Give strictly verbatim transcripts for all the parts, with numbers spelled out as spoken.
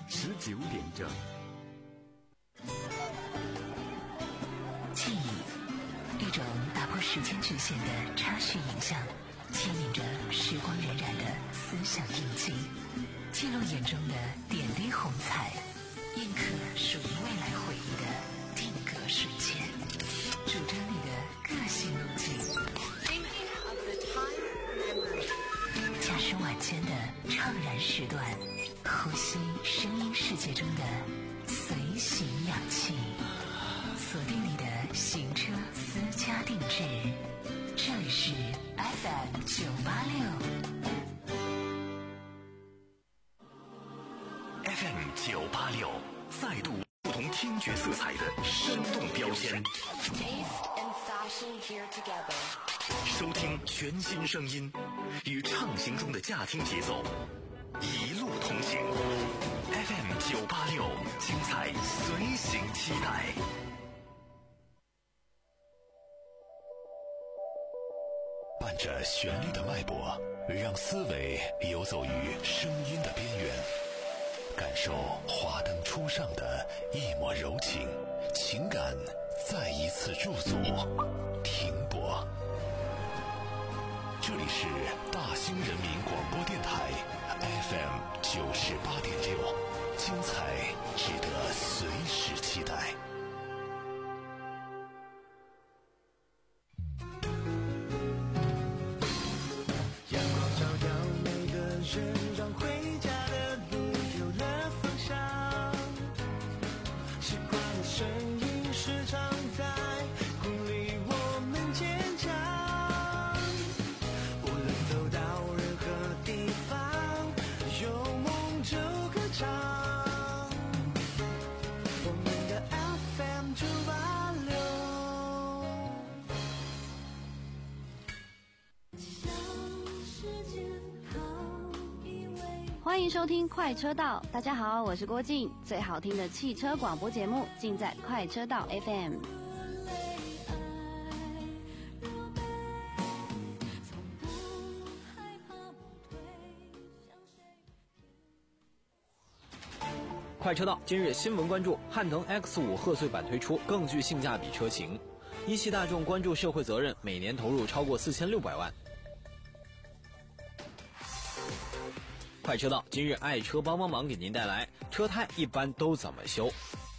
十九点整。 记忆，一种打破时间局限的插叙影像，牵引着时光荏苒的思想印记，记录眼中的点滴红彩，印刻属于未来回忆的定格瞬间，主张你的个性路径。驾驶晚间的怅然时段，呼吸声音世界中的随行氧气，锁定你的行车私家定制。这里是 F M 九八六 F M 九八六，再度不同听觉色彩的生动标签。收听全新声音，与畅行中的驾听节奏一路同行。F M 九八六，精彩随行期待。伴着旋律的脉搏，让思维游走于声音的边缘，感受华灯初上的一抹柔情，情感再一次驻足停泊。这里是大兴人民广播电台 F M 九十八点六，精彩值得随时期待。 阳光照耀每个人，让回家的路有了方向。时光的身影时常在鼓励我们坚强。无论走到任何地方，有梦就歌唱。我们的 F M 九八六。 欢迎收听快车道，大家好，我是郭静，最好听的汽车广播节目尽在快车道 F M。 快车道今日新闻关注：汉腾 X 五 贺岁版推出更具性价比车型。一汽大众关注社会责任，每年投入超过四千六百万。快车道今日爱车帮帮忙给您带来车胎一般都怎么修。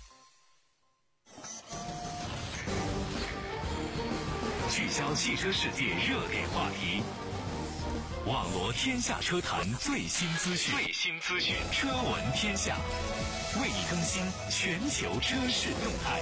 聚焦汽车世界热点话题，网罗天下车坛最新资讯，最新资讯，车闻天下，为你更新全球车市动态。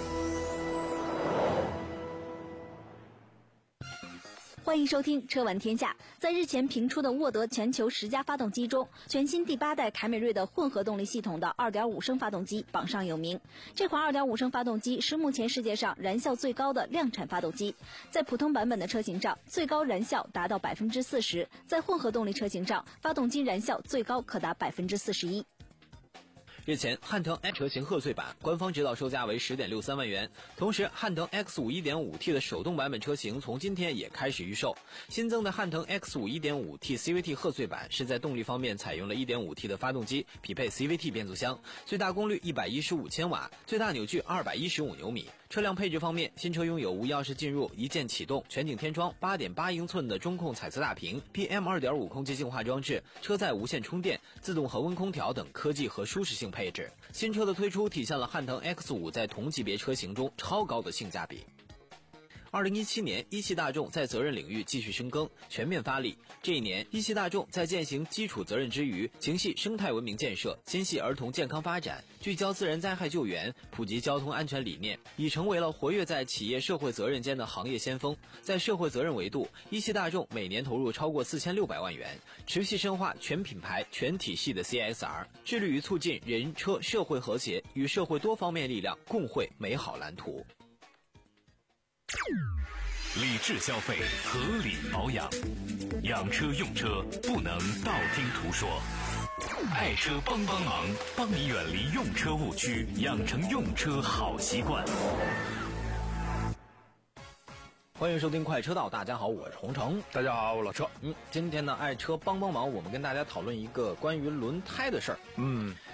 欢迎收听车闻天下。在日前评出的沃德全球十佳发动机中，全新第八代凯美瑞的混合动力系统的 二点五 升发动机榜上有名。这款 二点五 升发动机是目前世界上燃效最高的量产发动机，在普通版本的车型上，最高燃效达到 百分之四十， 在混合动力车型上，发动机燃效最高可达 百分之四十一。 日前，汉腾 X 车型贺岁版官方指导售价为 十点六三万元，同时汉腾 X 五 一点五 T 的手动版本车型从今天也开始预售。新增的汉腾 X 五 一点五 T C V T 贺岁版是在动力方面采用了 一点五 T 的发动机，匹配 C V T 变速箱，最大功率一百一十五千瓦，最大扭矩二百一十五牛米。车辆配置方面，新车拥有无钥匙进入、一键启动、全景天窗、八点八英寸的中控彩色大屏、P M 二点五 空气净化装置、车载无线充电、自动恒温空调等科技和舒适性配置。新车的推出体现了汉腾 X 五 在同级别车型中超高的性价比。二零一七年，一汽大众在责任领域继续深耕，全面发力。这一年，一汽大众在践行基础责任之余，情系生态文明建设，心系儿童健康发展，聚焦自然灾害救援，普及交通安全理念，已成为了活跃在企业社会责任间的行业先锋。在社会责任维度，一汽大众每年投入超过四千六百万元，持续深化全品牌、全体系的 C S R， 致力于促进人车社会和谐，与社会多方面力量共绘美好蓝图。 理智消费，合理保养，养车用车不能道听途说。爱车帮帮忙，帮你远离用车误区，养成用车好习惯。 欢迎收听快车道，大家好，我是洪城。 大家好，我老车。 嗯，今天呢，爱车帮帮忙，我们跟大家讨论一个关于轮胎的事儿。 嗯，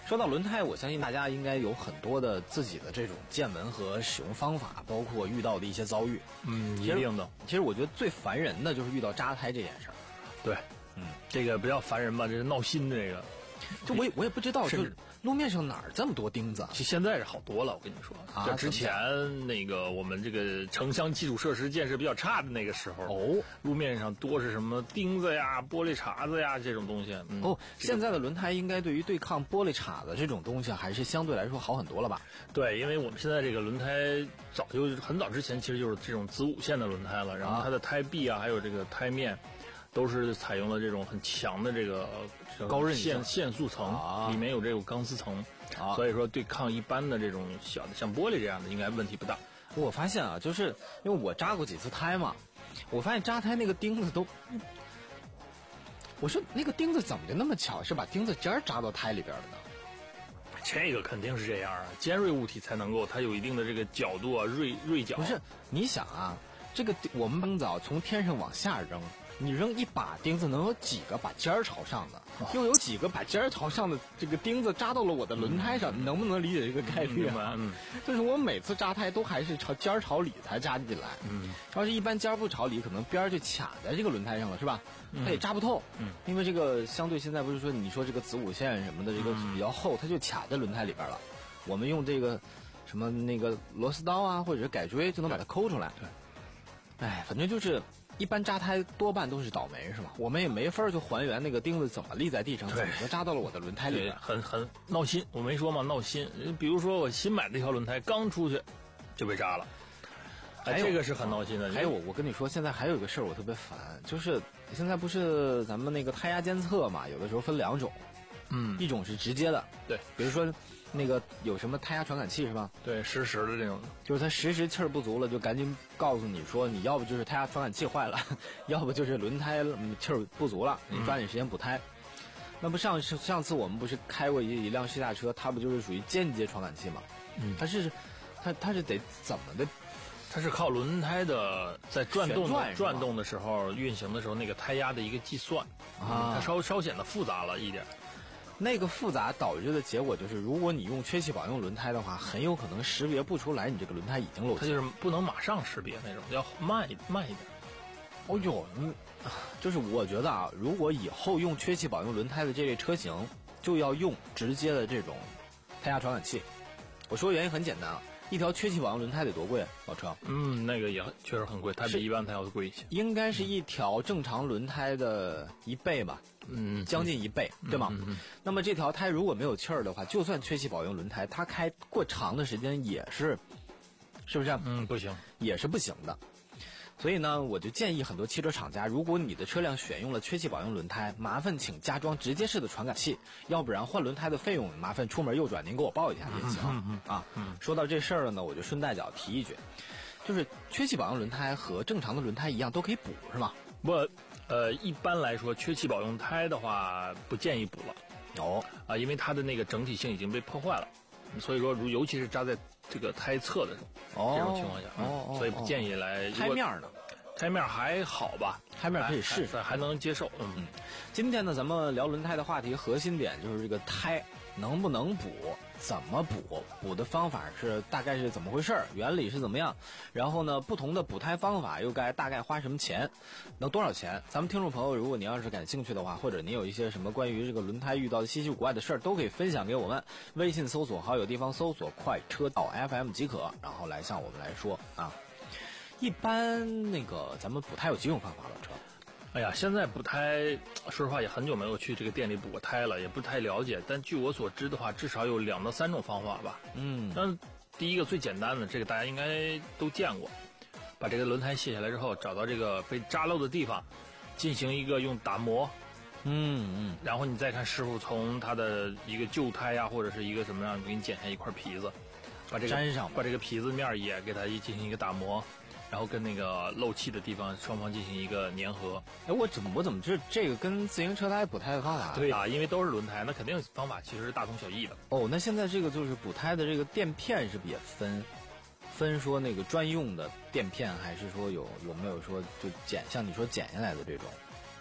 说到轮胎，我相信大家应该有很多的自己的这种见闻和使用方法，包括遇到的一些遭遇。 嗯，一定的。 其实我觉得最烦人的就是遇到扎胎这件事儿。 对，嗯，这个不要烦人吧，这是闹心的这个。 就我也我也不知道，就路面上哪儿这么多钉子？ 其实现在是好多了，我跟你说。 啊， 就之前那个我们这个城乡基础设施建设比较差的那个时候，哦，路面上多是什么钉子呀、玻璃碴子呀这种东西。嗯、 哦，现在的轮胎应该对于对抗玻璃碴子这种东西还是相对来说好很多了吧？ 对，因为我们现在这个轮胎早就很早之前其实就是这种子午线的轮胎了，然后它的胎壁啊，还有这个胎面。都是采用了这种很强的这个高韧线线塑层、啊，里面有这种钢丝层、啊，所以说对抗一般的这种小的像玻璃这样的应该问题不大。 我发现啊，就是因为我扎过几次胎嘛，我发现扎胎那个钉子都，我说那个钉子怎么就那么巧，是把钉子尖扎到胎里边了呢？ 这个肯定是这样啊，尖锐物体才能够，它有一定的这个角度啊，锐锐角。 不是，你想啊，这个我们钉子从天上往下扔。你扔一把钉子，能有几个把尖儿朝上的？又有几个把尖儿朝上的这个钉子扎到了我的轮胎上？你能不能理解这个概率啊？ 嗯， 就是我每次扎胎都还是朝尖儿朝里才扎进来。嗯，要是一般尖儿不朝里，可能边儿就卡在这个轮胎上了，是吧？它也扎不透。嗯，因为这个相对现在不是说你说这个子午线什么的，这个比较厚，它就卡在轮胎里边了。我们用这个什么那个螺丝刀啊，或者是改锥，就能把它抠出来。对，哎，反正就是。一般扎胎多半都是倒霉是吧？我们也没法就还原那个钉子怎么立在地上，怎么就扎到了我的轮胎里边， 很很闹心。我没说嘛，闹心。比如说我新买的一条轮胎刚出去就被扎了，哎，这个是很闹心的。 还有我跟你说，现在还有一个事儿我特别烦，就是现在不是咱们那个胎压监测嘛，有的时候分两种，嗯，一种是直接的， 对， 比如说。那个有什么胎压传感器是吧？ 对，实时的这种， 就是它实时气儿不足了，就赶紧告诉你说，你要不就是胎压传感器坏了，要不就是轮胎气儿不足了，你抓紧时间补胎。嗯、那不上上次我们不是开过一一辆试驾车，它不就是属于间接传感器嘛？嗯，它是它它是得怎么的？ 它是靠轮胎的在转动的转动的时候运行的时候那个胎压的一个计算啊，它稍稍显得复杂了一点。 那个复杂导致的结果就是，如果你用缺气保用轮胎的话，很有可能识别不出来你这个轮胎已经漏气。 它就是不能马上识别那种，要慢一慢一点。 哦呦，嗯，就是我觉得啊，如果以后用缺气保用轮胎的这类车型，就要用直接的这种胎压传感器。我说原因很简单啊，一条缺气保用轮胎得多贵啊，老车？ 嗯，那个也确实很贵，它比一般胎要贵一些。 应该是一条正常轮胎的一倍吧。嗯，将近一倍，对吗？嗯嗯、那么这条胎如果没有气儿的话，就算缺气保用轮胎，它开过长的时间也是，是不是？ 嗯，不行， 也是不行的。所以呢，我就建议很多汽车厂家，如果你的车辆选用了缺气保用轮胎，麻烦请加装直接式的传感器，要不然换轮胎的费用，麻烦出门右转您给我报一下也行、嗯嗯嗯、啊。嗯、说到这事儿了呢，我就顺带脚提一句，就是缺气保用轮胎和正常的轮胎一样，都可以补，是吗？ 不。呃，一般来说，缺气保用胎的话，不建议补了。 哦， 啊，因为它的那个整体性已经被破坏了，所以说，如尤其是扎在这个胎侧的时候，哦、这种情况下，哦、嗯，所以不建议来。 胎面呢？ 胎面还好吧？ 胎面可以试试， 还, 还, 还能接受。嗯嗯。 今天呢，咱们聊轮胎的话题核心点就是这个胎能不能补，怎么补，补的方法是大概是怎么回事，原理是怎么样，然后呢，不同的补胎方法又该大概花什么钱，能多少钱？咱们听众朋友，如果你要是感兴趣的话，或者你有一些什么关于这个轮胎遇到的稀奇古怪的事儿，都可以分享给我们。微信搜索好友地方搜索快车道 F M 即可，然后来向我们来说啊。一般那个咱们补胎有几种方法，老车？ 哎呀，现在补胎，说实话也很久没有去这个店里补过胎了，也不太了解。但据我所知的话，至少有两到三种方法吧。嗯，但第一个最简单的，这个大家应该都见过，把这个轮胎卸下来之后，找到这个被扎漏的地方，进行一个用打磨。嗯嗯，然后你再看师傅从他的一个旧胎呀、啊，或者是一个什么样，给你剪下一块皮子，把这个粘上， 把这个皮子面也给它一进行一个打磨。然后跟那个漏气的地方双方进行一个粘合。 哎，我怎么我怎么这这个跟自行车胎补胎的方法？ 对啊，因为都是轮胎，那肯定方法其实是大同小异的。 哦，那现在这个就是补胎的这个垫片是不是也分分说那个专用的垫片，还是说有有没有说就剪像你说剪下来的这种？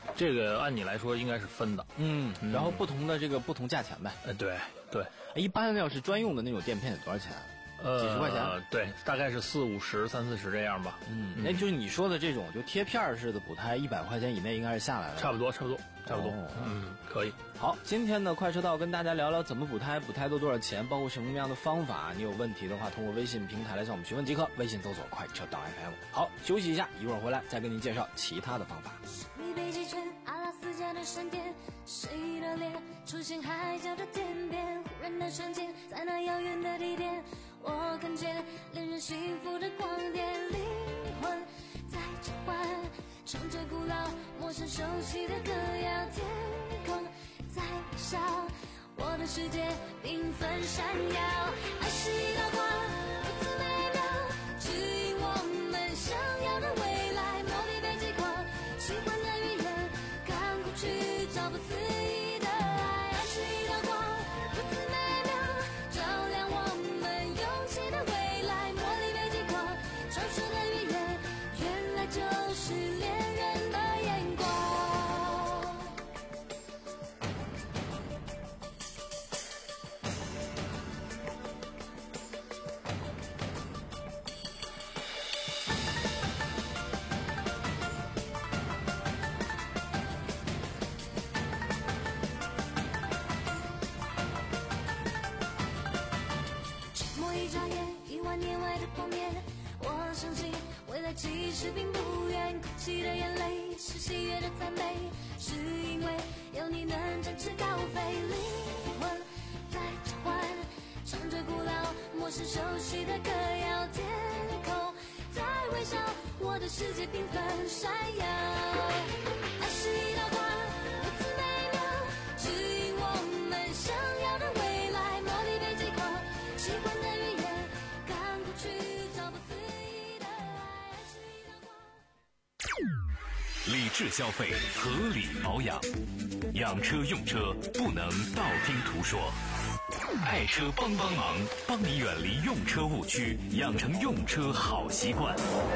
这个按你来说应该是分的。 嗯，然后不同的这个不同价钱呗。 呃，对对。 一般要是专用的那种垫片得多少钱？ 呃， 几十块钱， 对，大概是四五十、三四十这样吧。 嗯，那就是你说的这种就贴片式的补胎，一百块钱以内应该是下来了。 差不多，差不多，差不多。哦、嗯，可以。 好，今天的快车道跟大家聊聊怎么补胎，补胎都多少钱，包括什么样的方法。你有问题的话，通过微信平台来向我们询问即可。微信搜索快车道 F M。好，休息一下，一会儿回来再跟您介绍其他的方法。 你北极圈，阿拉斯加的闪电，谁的脸出现海角的天边？忽然的瞬间，在那遥远的地点，我看见恋人幸福的光点，灵魂在召唤，唱着古老陌生熟悉的歌谣，天空在微笑，我的世界缤纷闪耀，爱是一道光，如此美妙，指引我们想要的未来，茉莉北极光，喜欢的语言，看过去找不思议的爱，爱是一道光，如此美妙，照亮我们勇气的未来，茉莉北极光，传说的语言，原来就是恋人的眼光。寂寞一眨眼，一万年外的光年，我相信未来其实并不远，哭泣的眼泪是喜悦的赞美，是因为有你能展翅高飞，灵魂在召唤，唱着古老陌生熟悉的歌谣，天空在微笑，我的世界缤纷闪耀，爱是一道光，如此美妙，指引我们想要的未来，茉莉北极光，喜欢的语言，看过去找不思议的爱，爱是一道光。 理智消费，合理保养，养车用车不能道听途说。爱车帮帮忙，帮你远离用车误区，养成用车好习惯。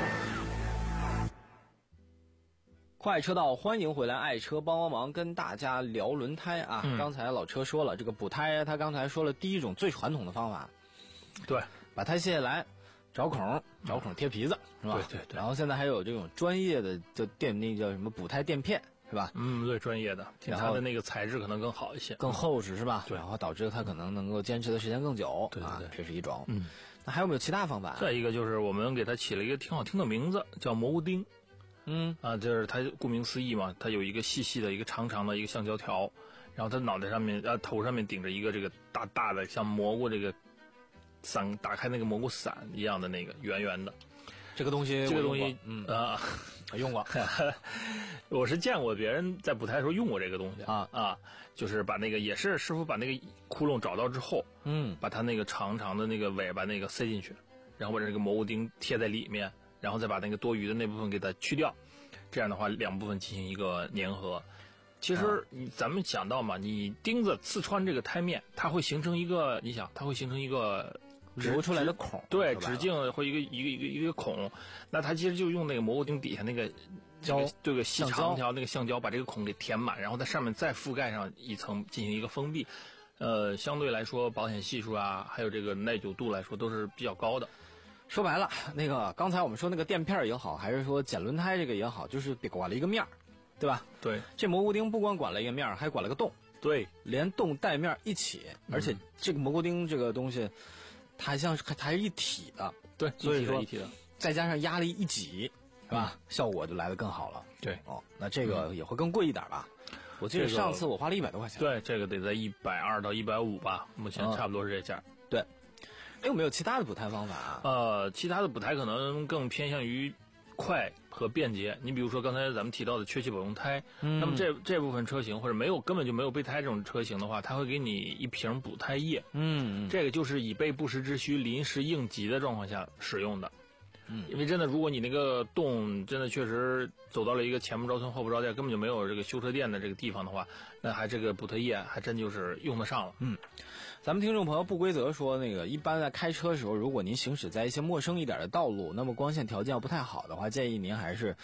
快车道，欢迎回来！爱车帮帮忙，跟大家聊轮胎啊。嗯、刚才老车说了，这个补胎，他刚才说了第一种最传统的方法， 对， 把胎卸下来，找孔，找孔贴皮子，是吧？ 对对对。 然后现在还有这种专业的叫垫，那叫什么补胎垫片，是吧？ 嗯，对，专业的，它的那个材质可能更好一些， 更厚实，是吧？ 对， 然后导致它可能能够坚持的时间更久。 对对对， 啊、这是一种。 嗯， 那还有没有其他方法？ 再一个就是我们给它起了一个挺好听的名字，叫蘑菇钉。 嗯啊，就是它顾名思义嘛，它有一个细细的一个长长的一个橡胶条，然后它脑袋上面啊头上面顶着一个这个大大的像蘑菇这个伞，打开那个蘑菇伞一样的那个圆圆的， 这个东西这个东西嗯啊用过， 我是见过别人在补胎的时候用过这个东西啊啊，就是把那个也是师傅把那个窟窿找到之后， 嗯， 把它那个长长的那个尾巴那个塞进去，然后把这个蘑菇钉贴在里面。然后再把那个多余的那部分给它去掉，这样的话两部分进行一个粘合。其实你咱们想到嘛，你钉子刺穿这个胎面，它会形成一个，你想它会形成一个流出来的孔， 对，直径会一个一个一个一个孔。那它其实就用那个蘑菇钉底下那个胶， 这个细长条那个橡胶把这个孔给填满，然后在上面再覆盖上一层进行一个封闭。呃，相对来说保险系数啊，还有这个耐久度来说都是比较高的。 说白了，那个刚才我们说那个垫片也好，还是说剪轮胎这个也好，就是管了一个面儿，对吧？ 对， 这蘑菇钉不光管了一个面儿，还管了个洞， 对， 连洞带面一起， 嗯、 而且这个蘑菇钉这个东西，它还像是它是一体的， 对， 所以说一体的， 再加上压力一挤，是吧？嗯、效果就来得更好了。 对， 哦，那这个也会更贵一点吧？嗯、我记得上次我花了一百多块钱。 对，这个得在一百二到一百五吧，目前差不多是这价。 嗯、对。还有没有其他的补胎方法啊？ 呃，其他的补胎可能更偏向于快和便捷。你比如说刚才咱们提到的缺气保用胎，嗯、那么这这部分车型或者没有根本就没有备胎这种车型的话，它会给你一瓶补胎液。 嗯， 这个就是以备不时之需、临时应急的状况下使用的。嗯，因为真的，如果你那个洞真的确实走到了一个前不着村后不着店，根本就没有这个修车店的这个地方的话，那还这个补胎液还真就是用得上了。 嗯。咱们听众朋友不规则说，那个一般在开车的时候，如果您行驶在一些陌生一点的道路，那么光线条件要不太好的话，建议您还是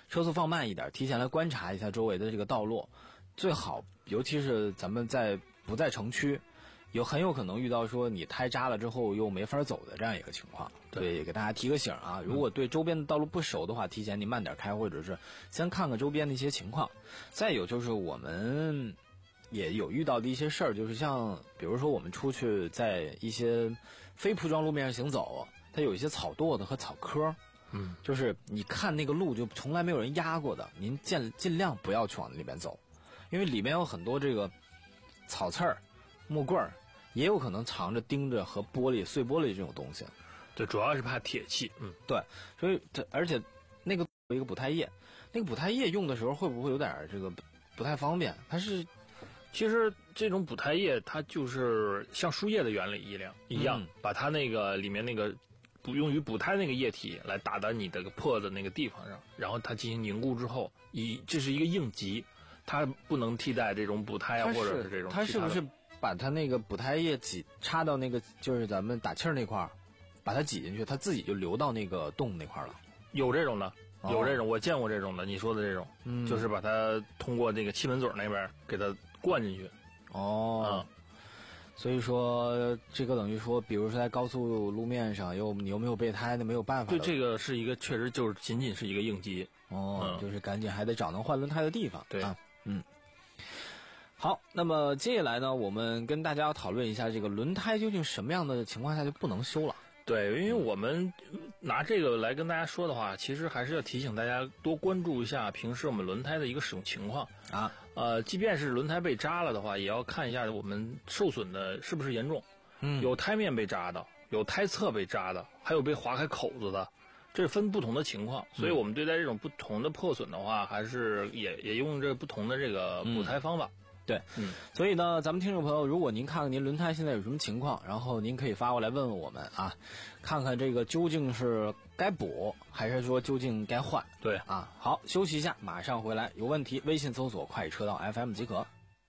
车速放慢一点，提前来观察一下周围的这个道路，最好尤其是咱们在不在城区，有很有可能遇到说你胎扎了之后又没法走的这样一个情况。对，也给大家提个醒啊，如果对周边的道路不熟的话，提前你慢点开，或者是先看看周边的一些情况。再有就是我们也有遇到的一些事儿，就是像比如说我们出去在一些非铺装路面上行走，它有一些草垛子和草棵， 嗯， 就是你看那个路就从来没有人压过的，您尽尽量不要去往里面走，因为里面有很多这个草刺儿、木棍儿，也有可能藏着钉着和玻璃碎玻璃这种东西。 对，主要是怕铁器。嗯， 对，所以这而且那个有一个补胎液，那个补胎液用的时候会不会有点这个不太方便？它是其实这种补胎液它就是像输液的原理一样一样、嗯、把它那个里面那个补用于补胎那个液体来打到你的破的那个地方上，然后它进行凝固之后，以这是一个应急，它不能替代这种补胎啊，或者是这种它是不是把它那个补胎液挤插到那个就是咱们打气儿那块儿，把它挤进去，它自己就流到那个洞那块儿了？ 有这种的，有这种、哦、我见过这种的，你说的这种、嗯、就是把它通过这个气门嘴那边给它灌进去。 哦、嗯，所以说这个等于说比如说在高速路面上又你又没有备胎，那没有办法。 对，这个是一个确实就是仅仅是一个应急。 哦、嗯，就是赶紧还得找能换轮胎的地方。 对啊，嗯。好，那么接下来呢，我们跟大家要讨论一下这个轮胎究竟什么样的情况下就不能修了。 对，因为我们拿这个来跟大家说的话，其实还是要提醒大家多关注一下平时我们轮胎的一个使用情况啊。 呃，即便是轮胎被扎了的话，也要看一下我们受损的是不是严重。 嗯， 有胎面被扎的，有胎侧被扎的，还有被划开口子的，这是分不同的情况。所以我们对待这种不同的破损的话，还是也也用这不同的这个补胎方法。 嗯对， 嗯， 所以呢，咱们听众朋友，如果您看看您轮胎现在有什么情况，然后您可以发过来问问我们啊，看看这个究竟是该补还是说究竟该换。 对啊，好，休息一下，马上回来。有问题微信搜索快车道 F M 即可。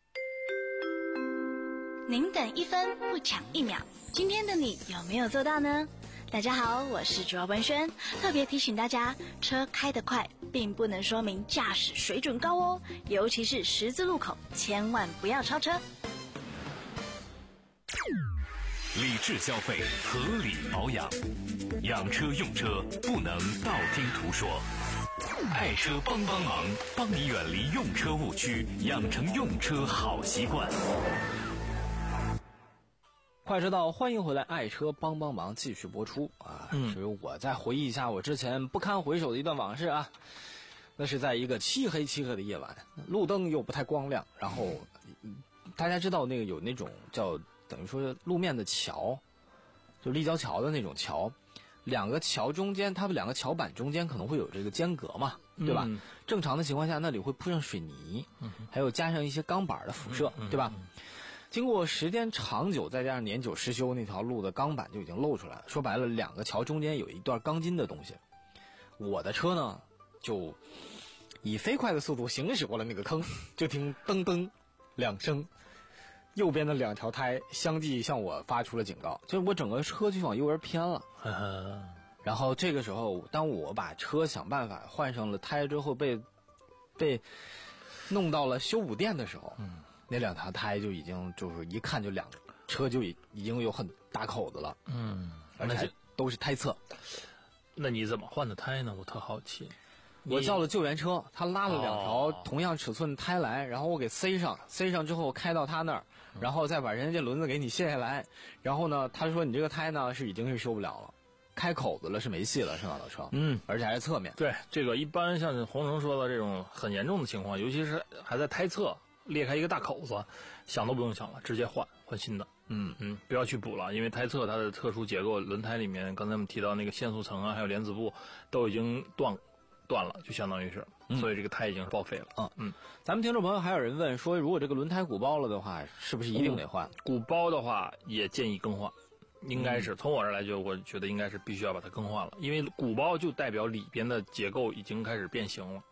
您等一分不抢一秒，今天的你有没有做到呢？大家好，我是主要文轩，特别提醒大家，车开得快并不能说明驾驶水准高哦，尤其是十字路口，千万不要超车。 理智消费，合理保养，养车用车不能道听途说。爱车帮帮忙，帮你远离用车误区，养成用车好习惯。 快车道，欢迎回来！爱车帮帮忙继续播出啊！ 嗯， 所以我再回忆一下我之前不堪回首的一段往事啊。那是在一个漆黑漆黑的夜晚，路灯又不太光亮，然后、嗯、大家知道那个有那种叫等于说路面的桥，就立交桥的那种桥，两个桥中间，它们两个桥板中间可能会有这个间隔嘛，对吧？ 嗯、 正常的情况下，那里会铺上水泥，嗯、还有加上一些钢板的辐射， 嗯、 对吧？嗯经过时间长久，再加上年久失修，那条路的钢板就已经露出来了。说白了，两个桥中间有一段钢筋的东西。我的车呢，就以飞快的速度行驶过了那个坑，就听噔噔两声，右边的两条胎相继向我发出了警告，就是我整个车就往右边偏了。然后这个时候，当我把车想办法换上了胎之后，被被弄到了修补店的时候，嗯。那两条胎就已经就是一看就两车就已已经有很大口子了， 嗯， 而且都是胎侧。 那你怎么换的胎呢？我特好奇。 我叫了救援车，他拉了两条同样尺寸的胎来，然后我给塞上，塞上之后开到他那儿，然后再把人家这轮子给你卸下来，然后呢，他说你这个胎呢是已经是修不了了，开口子了是没戏了，是吧，老车？ 嗯， 而且还是侧面。 对，这个一般像洪城说的这种很严重的情况，尤其是还在胎侧。裂开一个大口子，想都不用想了，直接换换新的。 嗯嗯，不要去补了，因为胎侧它的特殊结构，轮胎里面刚才我们提到那个限速层啊，还有莲子部都已经断断了，就相当于是，嗯、所以这个胎已经是报废了。 嗯嗯， 咱们听众朋友还有人问说，如果这个轮胎鼓包了的话，是不是一定得换？ 嗯、鼓包的话也建议更换，应该是、嗯、从我这儿来就我觉得应该是必须要把它更换了，因为鼓包就代表里边的结构已经开始变形了。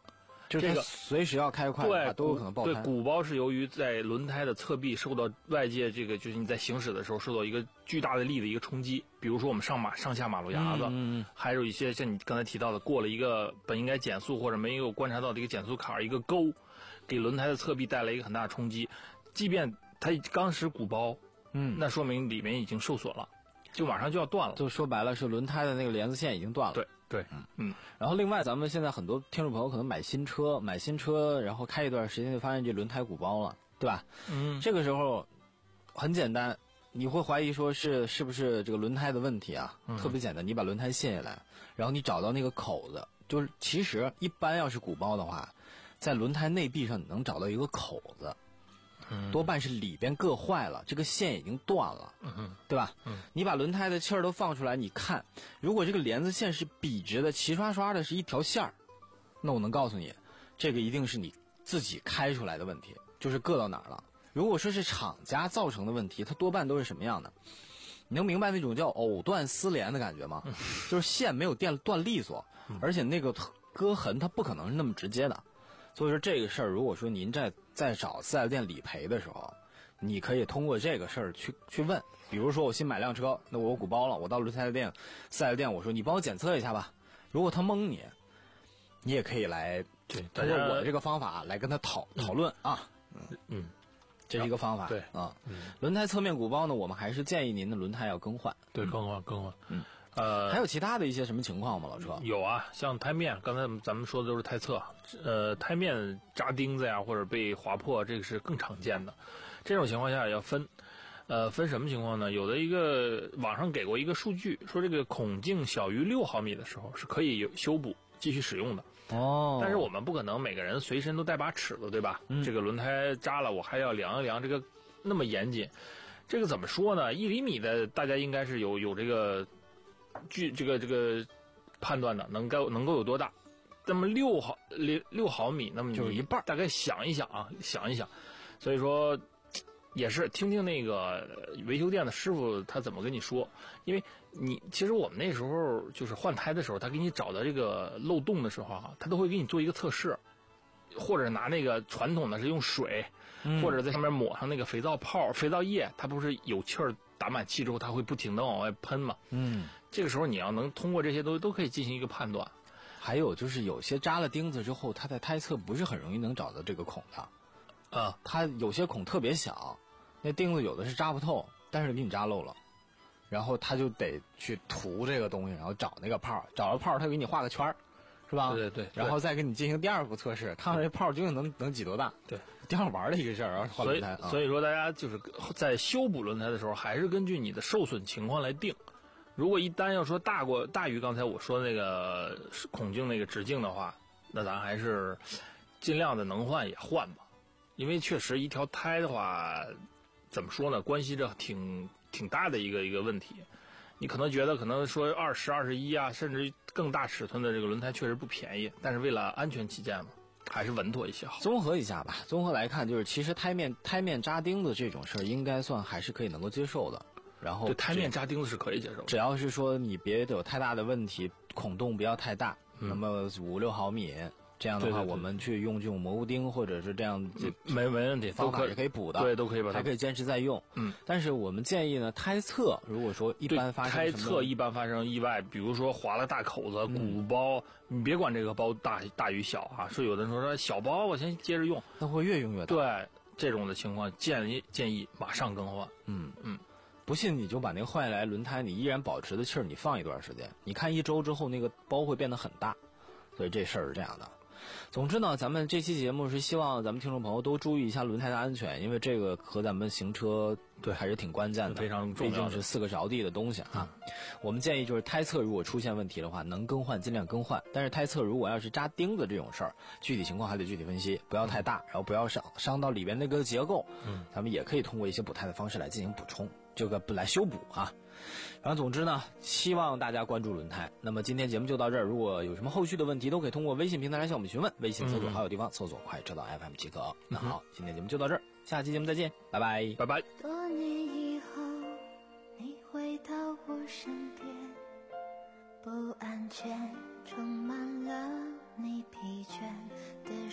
就是它随时要开快的话， 对， 都有可能爆胎。 对，鼓包是由于在轮胎的侧壁受到外界这个，就是你在行驶的时候受到一个巨大的力的一个冲击，比如说我们上马上下马路牙子， 嗯嗯、 还有一些像你刚才提到的，过了一个本应该减速或者没有观察到的一个减速坎儿，一个沟，给轮胎的侧壁带来一个很大的冲击。即便它刚使鼓包， 嗯， 那说明里面已经受损了，就马上就要断了。 就说白了，是轮胎的那个连子线已经断了。 对。对，嗯嗯， 然后另外，咱们现在很多听众朋友可能买新车，买新车，然后开一段时间就发现这轮胎鼓包了，对吧？ 嗯， 这个时候很简单，你会怀疑说是是不是这个轮胎的问题啊？嗯、特别简单，你把轮胎卸下来，然后你找到那个口子，就是其实一般要是鼓包的话，在轮胎内壁上你能找到一个口子。 嗯、 多半是里边硌坏了，这个线已经断了， 嗯、 对吧？ 嗯、 你把轮胎的气儿都放出来，你看，如果这个连子线是笔直的、齐刷刷的，是一条线儿，那我能告诉你，这个一定是你自己开出来的问题，就是硌到哪儿了。如果说是厂家造成的问题，它多半都是什么样的？你能明白那种叫藕断丝连的感觉吗？ 嗯、 就是线没有电断利索，而且那个割痕它不可能是那么直接的。所以说这个事儿，如果说您在在找四 S 店理赔的时候，你可以通过这个事儿去去问，比如说我新买辆车，那我鼓包了，我到轮胎店、四 S 店，我说你帮我检测一下吧。如果他蒙你，你也可以来对通过我的这个方法来跟他讨讨论啊。 嗯嗯， 这是一个方法。 对啊，轮胎侧面鼓包呢，我们还是建议您的轮胎要更换。 对，更换更换。 嗯。 呃， 还有其他的一些什么情况吗，老车？ 有啊，像胎面，刚才咱们说的都是胎侧，呃，胎面扎钉子呀，或者被划破，这个是更常见的。这种情况下要分，呃，分什么情况呢？有的一个网上给过一个数据，说这个孔径小于六毫米的时候是可以有修补继续使用的。 哦。 但是我们不可能每个人随身都带把尺子，对吧？ 嗯。 这个轮胎扎了，我还要量一量，这个那么严谨。这个怎么说呢？一厘米的，大家应该是有有这个。据这个这个判断的能够能够有多大？那么六毫六六毫米，那么就是一半。 大概想一想啊，想一想，所以说也是听听那个维修店的师傅他怎么跟你说，因为你其实我们那时候就是换胎的时候，他给你找到这个漏洞的时候啊，他都会给你做一个测试，或者拿那个传统的是用水， 嗯、 或者在上面抹上那个肥皂泡、肥皂液，它不是有气儿打满气之后，它会不停的往外喷嘛？ 嗯。 这个时候你要能通过这些都都可以进行一个判断。 还有就是有些扎了钉子之后，它在胎侧不是很容易能找到这个孔的。 啊， 它有些孔特别小，那钉子有的是扎不透，但是给你扎漏了，然后他就得去涂这个东西，然后找那个泡，找了泡他给你画个圈儿，是吧？ 对对对。 然后再给你进行第二步测试，看看这泡究竟能能挤多大。 对， 挺好玩的一个事儿啊，换轮胎。 所以所以说大家就是在修补轮胎的时候，还是根据你的受损情况来定。如果一单要说大过大于刚才我说的那个孔径那个直径的话，那咱还是尽量的能换也换吧，因为确实一条胎的话，怎么说呢，关系着挺挺大的一个一个问题。你可能觉得可能说二十二十一啊，甚至更大尺寸的这个轮胎确实不便宜，但是为了安全起见嘛，还是稳妥一些好。 综合一下吧，综合来看，就是其实胎面胎面扎钉子这种事儿，应该算还是可以能够接受的。然后对胎面扎钉子是可以接受的， 只要是说你别有太大的问题，孔洞不要太大， 嗯、 那么五六毫米这样的话， 对对对， 我们去用这种蘑菇钉或者是这样这没没问题， 方法也可以补的， 对，都可以把它还可以坚持再用。 嗯， 但是我们建议呢，胎侧如果说一般发生胎侧一般发生意外，比如说划了大口子、鼓包， 嗯、 你别管这个包大大与小啊，说有的人说说小包我先接着用， 那会越用越大。 对，这种的情况建议建议马上更换。 嗯嗯。 不信你就把那个换下来轮胎，你依然保持的气儿，你放一段时间，你看一周之后那个包会变得很大，所以这事儿是这样的。总之呢，咱们这期节目是希望咱们听众朋友都注意一下轮胎的安全，因为这个和咱们行车对还是挺关键的， 非常重要的， 毕竟是四个着地的东西啊。嗯、我们建议就是胎侧如果出现问题的话，能更换尽量更换，但是胎侧如果要是扎钉子这种事儿，具体情况还得具体分析，不要太大，然后不要伤伤到里边那个结构。 嗯， 咱们也可以通过一些补胎的方式来进行补充。这个来修补啊，然后总之呢，希望大家关注轮胎。那么今天节目就到这儿，如果有什么后续的问题，都可以通过微信平台来向我们询问。微信搜索好友地方，搜索快车道 F M 即可。嗯、那好，今天节目就到这儿，下期节目再见，拜拜， 拜拜。 多年以后，你回到我身边，不安全充满了你疲倦的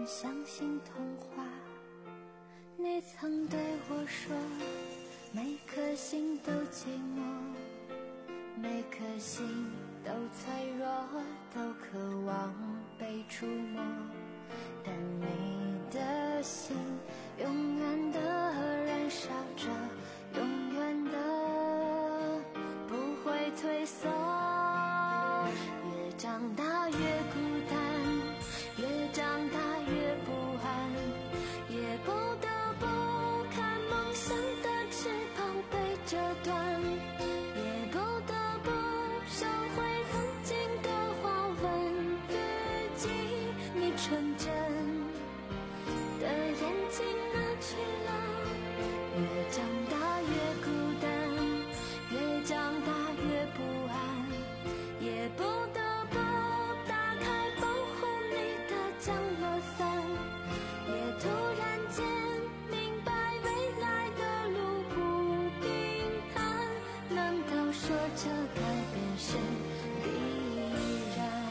人相信童话。你曾对我说，每颗心都寂寞，每颗心都脆弱，都渴望被触摸，但你的心永远的燃烧着，永远的不会退缩。越长大越孤单，越长大越不安，也不得不看梦想的翅膀被折断，也不得不收回曾经的话，问自己，你纯真的眼睛哪去了？越长大越孤单，越长大越不安，也不得不打开保护你的降落伞，也突然间明白未来的路不平坦，难道说这改变是必然？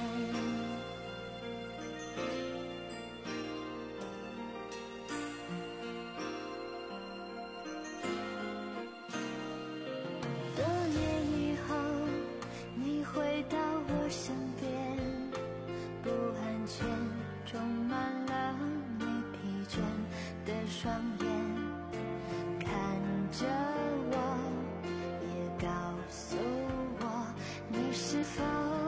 多年以后，你回到我身边，不安全充满了你疲倦的双眼，看着我，也告诉我，你是否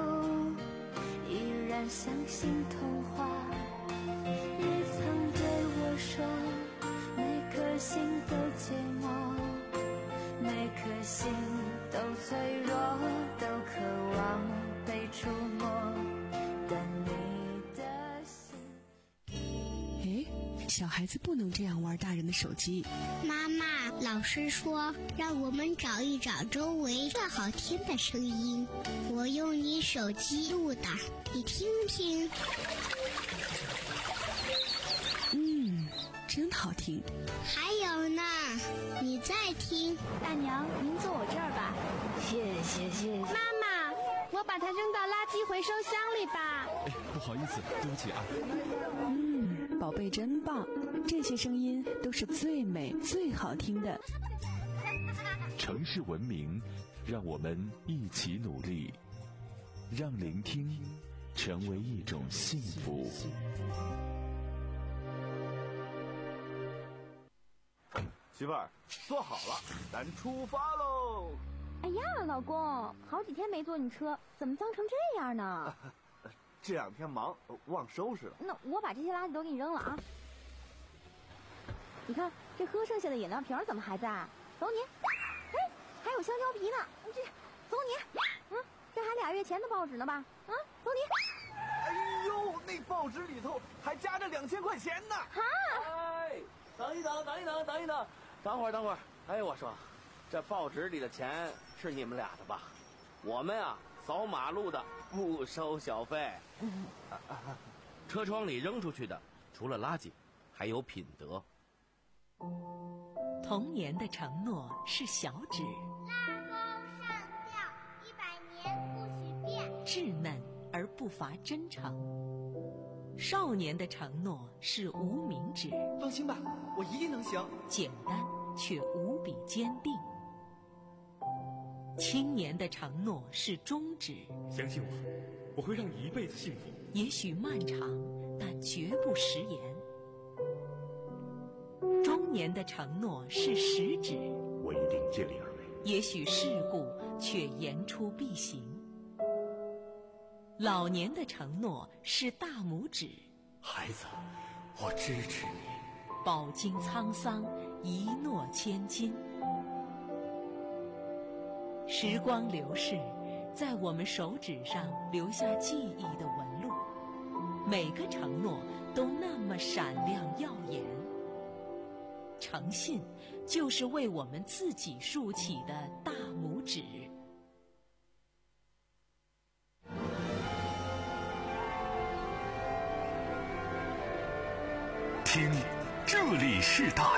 依然相信童话？你曾对我说，每颗心都寂寞，每颗心都脆弱，都渴望被触摸，但你的心。 哎，小孩子不能这样玩大人的手机。 妈妈，老师说让我们找一找周围最好听的声音，我用你手机录的，你听听。 嗯，真好听。 还有呢，你再听。 大娘，您坐我这儿吧。 谢谢谢谢。 妈妈，我把它扔到垃圾回收箱里吧。 哎，不好意思，对不起啊。 嗯，宝贝真棒，这些声音都是最美最好听的。 城市文明，让我们一起努力，让聆听成为一种幸福。 媳妇儿，坐好了，咱出发喽！ 哎呀，老公，好几天没坐你车，怎么脏成这样呢？ 这两天忙，忘收拾了。 那我把这些垃圾都给你扔了啊！你看这喝剩下的饮料瓶怎么还在？走你！哎，还有香蕉皮呢，这走你！嗯，这还俩月前的报纸呢吧？啊，走你！ 哎呦，那报纸里头还夹着两千块钱呢！ 哈！ 哎，等一等，等一等，等一等，等会儿，等会儿。哎，我说，这报纸里的钱是你们俩的吧？我们啊，扫马路的不收小费。车窗里扔出去的，除了垃圾，还有品德。 童年的承诺是小指， 拉钩上吊，一百年不许变。 稚嫩而不乏真诚。少年的承诺是无名指， 放心吧，我一定能行。 简单却无比坚定。青年的承诺是中指， 相信我，我会让你一辈子幸福。 也许漫长，但绝不食言。中年的承诺是食指， 我一定尽力而为。 也许世故，却言出必行。老年的承诺是大拇指， 孩子，我支持你。 饱经沧桑，一诺千金。时光流逝，在我们手指上留下记忆的纹路，每个承诺都那么闪亮耀眼。诚信就是为我们自己竖起的大拇指。 听，这里是大